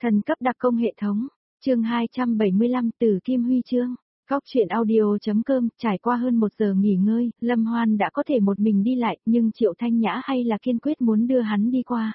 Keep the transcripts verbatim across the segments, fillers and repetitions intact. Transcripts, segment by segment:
Thần cấp đặc công hệ thống, chương hai trăm bảy mươi lăm từ Kim Huy chương. Góc chuyện audio.com, trải qua hơn một giờ nghỉ ngơi, Lâm Hoan đã có thể một mình đi lại, nhưng Triệu Thanh Nhã hay là kiên quyết muốn đưa hắn đi qua.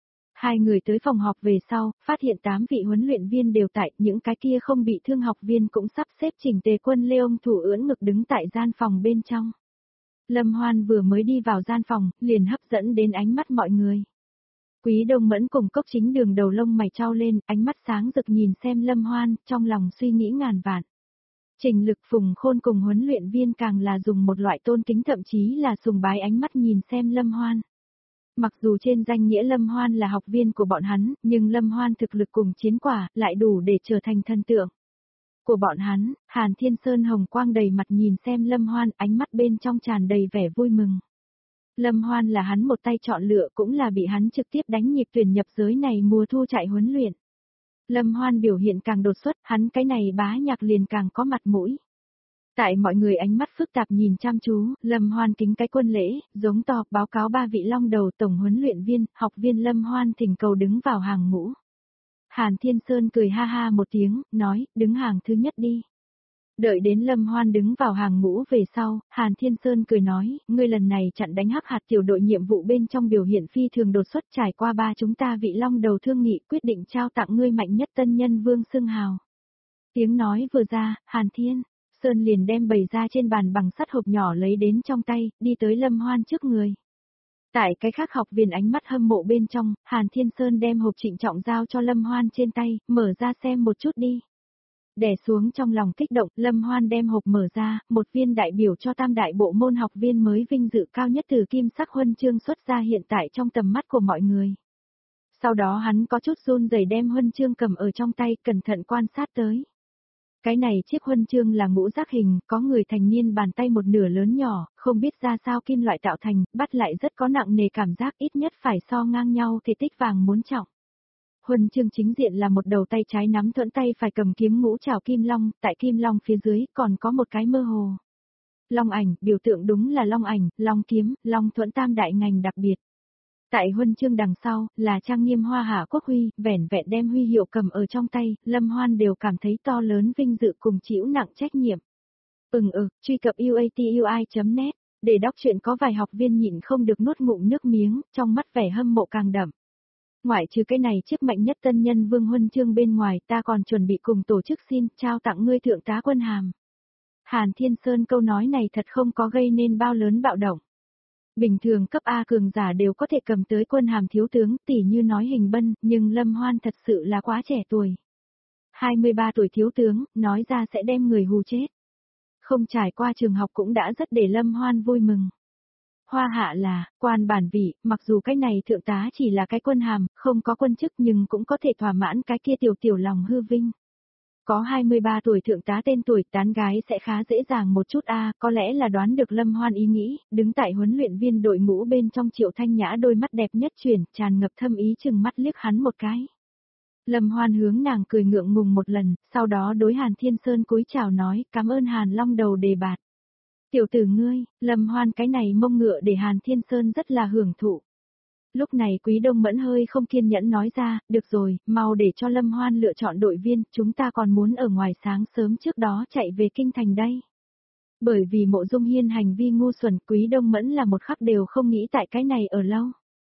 Hai người tới phòng họp về sau, phát hiện tám vị huấn luyện viên đều tại, những cái kia không bị thương học viên cũng sắp xếp chỉnh tề quân Lê thủ ưỡn ngực đứng tại gian phòng bên trong. Lâm Hoan vừa mới đi vào gian phòng, liền hấp dẫn đến ánh mắt mọi người. Quý Đông Mẫn cùng Cốc Chính Đường đầu lông mày trao lên, ánh mắt sáng rực nhìn xem Lâm Hoan, trong lòng suy nghĩ ngàn vạn. Trình Lực, Phùng Khôn cùng huấn luyện viên càng là dùng một loại tôn kính thậm chí là sùng bái ánh mắt nhìn xem Lâm Hoan. Mặc dù trên danh nghĩa Lâm Hoan là học viên của bọn hắn, nhưng Lâm Hoan thực lực cùng chiến quả lại đủ để trở thành thần tượng của bọn hắn. Hàn Thiên Sơn hồng quang đầy mặt nhìn xem Lâm Hoan, ánh mắt bên trong tràn đầy vẻ vui mừng. Lâm Hoan là hắn một tay chọn lựa, cũng là bị hắn trực tiếp đánh nhịp tuyển nhập giới này mùa thu chạy huấn luyện. Lâm Hoan biểu hiện càng đột xuất, hắn cái này bá nhạc liền càng có mặt mũi. Tại mọi người ánh mắt phức tạp nhìn chăm chú, Lâm Hoan kính cái quân lễ, giống to, báo cáo ba vị long đầu tổng huấn luyện viên, học viên Lâm Hoan thỉnh cầu đứng vào hàng ngũ. Hàn Thiên Sơn cười ha ha một tiếng, nói, đứng hàng thứ nhất đi. Đợi đến Lâm Hoan đứng vào hàng ngũ về sau, Hàn Thiên Sơn cười nói, ngươi lần này chặn đánh hắc hạt tiểu đội nhiệm vụ bên trong biểu hiện phi thường đột xuất, trải qua ba chúng ta vị long đầu thương nghị quyết định trao tặng ngươi mạnh nhất tân nhân vương xưng hào. Tiếng nói vừa ra, Hàn Thiên Sơn liền đem bày ra trên bàn bằng sắt hộp nhỏ lấy đến trong tay, đi tới Lâm Hoan trước người. Tại cái khác học viên ánh mắt hâm mộ bên trong, Hàn Thiên Sơn đem hộp trịnh trọng giao cho Lâm Hoan trên tay, mở ra xem một chút đi. Đè xuống trong lòng kích động, Lâm Hoan đem hộp mở ra, một viên đại biểu cho tam đại bộ môn học viên mới vinh dự cao nhất từ kim sắc huân chương xuất ra hiện tại trong tầm mắt của mọi người. Sau đó hắn có chút run rẩy đem huân chương cầm ở trong tay, cẩn thận quan sát tới. Cái này chiếc huân chương là ngũ giác hình, có người thành niên bàn tay một nửa lớn nhỏ, không biết ra sao kim loại tạo thành, bắt lại rất có nặng nề cảm giác, ít nhất phải so ngang nhau thể tích vàng muốn trọng. Huân chương chính diện là một đầu tay trái nắm thuẫn tay phải cầm kiếm ngũ trảo kim long, tại kim long phía dưới còn có một cái mơ hồ long ảnh, biểu tượng đúng là long ảnh, long kiếm, long thuẫn tam đại ngành đặc biệt. Tại huân chương đằng sau, là trang nghiêm hoa hạ quốc huy, vẻn vẹn đem huy hiệu cầm ở trong tay, Lâm Hoan đều cảm thấy to lớn vinh dự cùng chịu nặng trách nhiệm. Ừm ừ, truy cập u a t u i chấm net, để đọc truyện có vài học viên nhịn không được nuốt ngụm nước miếng, trong mắt vẻ hâm mộ càng đậm. Ngoại trừ cái này chiếc mạnh nhất tân nhân vương huân chương bên ngoài, ta còn chuẩn bị cùng tổ chức xin trao tặng ngươi thượng tá quân hàm. Hàn Thiên Sơn câu nói này thật không có gây nên bao lớn bạo động. Bình thường cấp A cường giả đều có thể cầm tới quân hàm thiếu tướng, tỉ như nói Hình Bân, nhưng Lâm Hoan thật sự là quá trẻ tuổi. hai mươi ba tuổi thiếu tướng, nói ra sẽ đem người hù chết. Không trải qua trường học cũng đã rất để Lâm Hoan vui mừng. Hoa hạ là, quan bản vị, mặc dù cái này thượng tá chỉ là cái quân hàm, không có quân chức nhưng cũng có thể thỏa mãn cái kia tiểu tiểu lòng hư vinh. Có hai mươi ba tuổi thượng tá tên tuổi, tán gái sẽ khá dễ dàng một chút a, à, có lẽ là đoán được Lâm Hoan ý nghĩ, đứng tại huấn luyện viên đội ngũ bên trong Triệu Thanh Nhã đôi mắt đẹp nhất chuyển, tràn ngập thâm ý chừng mắt liếc hắn một cái. Lâm Hoan hướng nàng cười ngượng ngùng một lần, sau đó đối Hàn Thiên Sơn cúi chào nói, cảm ơn Hàn Long đầu đề bạt. Tiểu tử ngươi, Lâm Hoan cái này mông ngựa để Hàn Thiên Sơn rất là hưởng thụ. Lúc này Quý Đông Mẫn hơi không kiên nhẫn nói ra, được rồi, mau để cho Lâm Hoan lựa chọn đội viên, chúng ta còn muốn ở ngoài sáng sớm trước đó chạy về kinh thành đây. Bởi vì Mộ Dung Hiên hành vi ngu xuẩn, Quý Đông Mẫn là một khắc đều không nghĩ tại cái này ở lâu.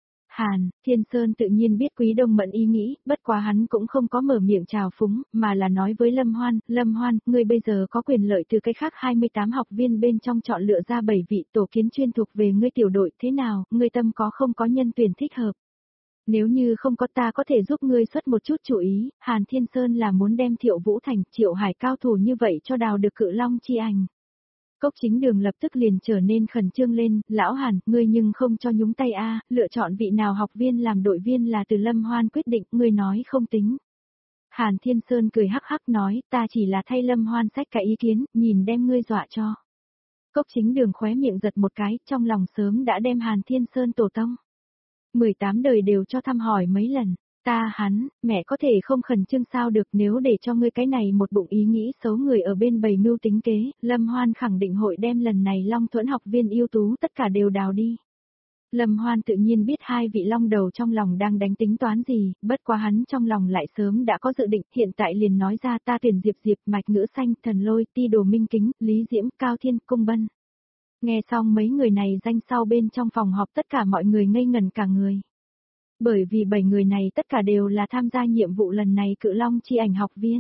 Hàn Thiên Sơn tự nhiên biết Quý Đông Mẫn ý nghĩ, bất quá hắn cũng không có mở miệng chào phúng, mà là nói với Lâm Hoan, Lâm Hoan, ngươi bây giờ có quyền lợi từ cái khác hai mươi tám học viên bên trong chọn lựa ra bảy vị tổ kiến chuyên thuộc về ngươi tiểu đội, thế nào, ngươi tâm có không có nhân tuyển thích hợp. Nếu như không có ta có thể giúp ngươi xuất một chút chú ý, Hàn Thiên Sơn là muốn đem Thiệu Vũ Thành, Triệu Hải cao thủ như vậy cho đào được Cự Long chi ảnh. Cốc Chính Đường lập tức liền trở nên khẩn trương lên, lão Hàn, ngươi nhưng không cho nhúng tay a, lựa chọn vị nào học viên làm đội viên là từ Lâm Hoan quyết định, ngươi nói không tính. Hàn Thiên Sơn cười hắc hắc nói, ta chỉ là thay Lâm Hoan sách cái ý kiến, nhìn đem ngươi dọa cho. Cốc Chính Đường khóe miệng giật một cái, trong lòng sớm đã đem Hàn Thiên Sơn tổ tông mười tám đời đều cho thăm hỏi mấy lần. Ta hắn, mẹ có thể không khẩn trương sao được, nếu để cho ngươi cái này một bụng ý nghĩ xấu người ở bên bầy mưu tính kế, Lâm Hoan khẳng định hội đem lần này Long Thuẫn học viên ưu tú tất cả đều đào đi. Lâm Hoan tự nhiên biết hai vị long đầu trong lòng đang đánh tính toán gì, bất quá hắn trong lòng lại sớm đã có dự định, hiện tại liền nói ra ta tuyển Diệp Diệp, Mạch Ngữ Xanh, Thần Lôi, Ti Đồ Minh Kính, Lý Diễm, Cao Thiên, Cung Bân. Nghe xong mấy người này danh sau bên trong phòng họp tất cả mọi người ngây ngẩn cả người. Bởi vì bảy người này tất cả đều là tham gia nhiệm vụ lần này Cự Long chi ảnh học viên.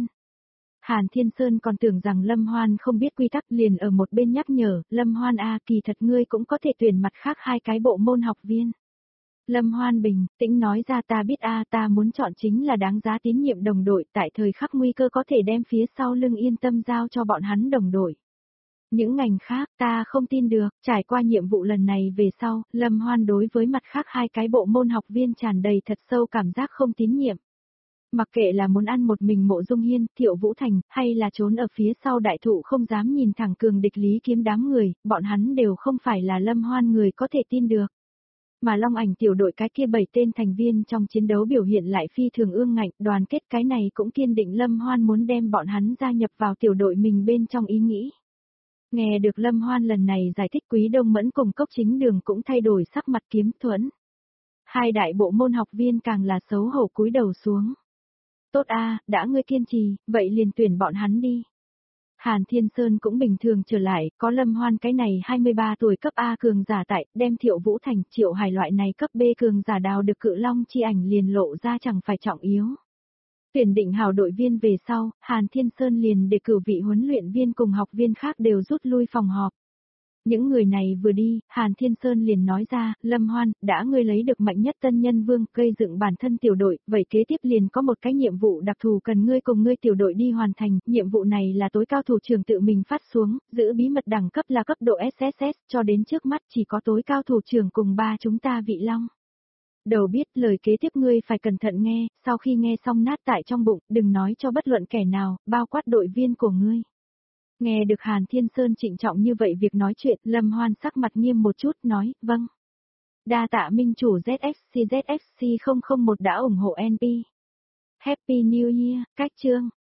Hàn Thiên Sơn còn tưởng rằng Lâm Hoan không biết quy tắc liền ở một bên nhắc nhở, Lâm Hoan a kỳ thật ngươi cũng có thể tuyển mặt khác hai cái bộ môn học viên. Lâm Hoan bình tĩnh nói ra ta biết a ta muốn chọn chính là đáng giá tín nhiệm đồng đội tại thời khắc nguy cơ có thể đem phía sau lưng yên tâm giao cho bọn hắn đồng đội. Những ngành khác ta không tin được, trải qua nhiệm vụ lần này về sau, Lâm Hoan đối với mặt khác hai cái bộ môn học viên tràn đầy thật sâu cảm giác không tín nhiệm. Mặc kệ là muốn ăn một mình Mộ Dung Hiên, Thiệu Vũ Thành, hay là trốn ở phía sau đại thụ không dám nhìn thẳng cường địch Lý Kiếm đám người, bọn hắn đều không phải là Lâm Hoan người có thể tin được. Mà Long Ảnh tiểu đội cái kia bảy tên thành viên trong chiến đấu biểu hiện lại phi thường ương ngạnh, đoàn kết cái này cũng kiên định Lâm Hoan muốn đem bọn hắn gia nhập vào tiểu đội mình bên trong ý nghĩ. Nghe được Lâm Hoan lần này giải thích Quý Đông Mẫn cùng Cốc Chính Đường cũng thay đổi sắc mặt kiếm thuẫn. Hai đại bộ môn học viên càng là xấu hổ cúi đầu xuống. Tốt a, đã ngươi kiên trì, vậy liền tuyển bọn hắn đi. Hàn Thiên Sơn cũng bình thường trở lại, có Lâm Hoan cái này hai mươi ba tuổi cấp A cường giả tại, đem Thiệu Vũ Thành, Triệu Hải loại này cấp B cường giả đào được Cự Long chi ảnh liền lộ ra chẳng phải trọng yếu. Tuyển định hào đội viên về sau, Hàn Thiên Sơn liền đề cử vị huấn luyện viên cùng học viên khác đều rút lui phòng họp. Những người này vừa đi, Hàn Thiên Sơn liền nói ra, Lâm Hoan, đã ngươi lấy được mạnh nhất tân nhân vương, gây dựng bản thân tiểu đội, vậy kế tiếp liền có một cái nhiệm vụ đặc thù cần ngươi cùng ngươi tiểu đội đi hoàn thành, nhiệm vụ này là tối cao thủ trưởng tự mình phát xuống, giữ bí mật đẳng cấp là cấp độ ét ét ét, cho đến trước mắt chỉ có tối cao thủ trưởng cùng ba chúng ta vị long. Đầu biết lời kế tiếp ngươi phải cẩn thận nghe, sau khi nghe xong nát tại trong bụng, đừng nói cho bất luận kẻ nào, bao quát đội viên của ngươi. Nghe được Hàn Thiên Sơn trịnh trọng như vậy việc nói chuyện, Lâm Hoan sắc mặt nghiêm một chút nói, vâng. Đa tạ minh chủ Z F C Z F C không không một đã ủng hộ en pê. Happy New Year, cách chương.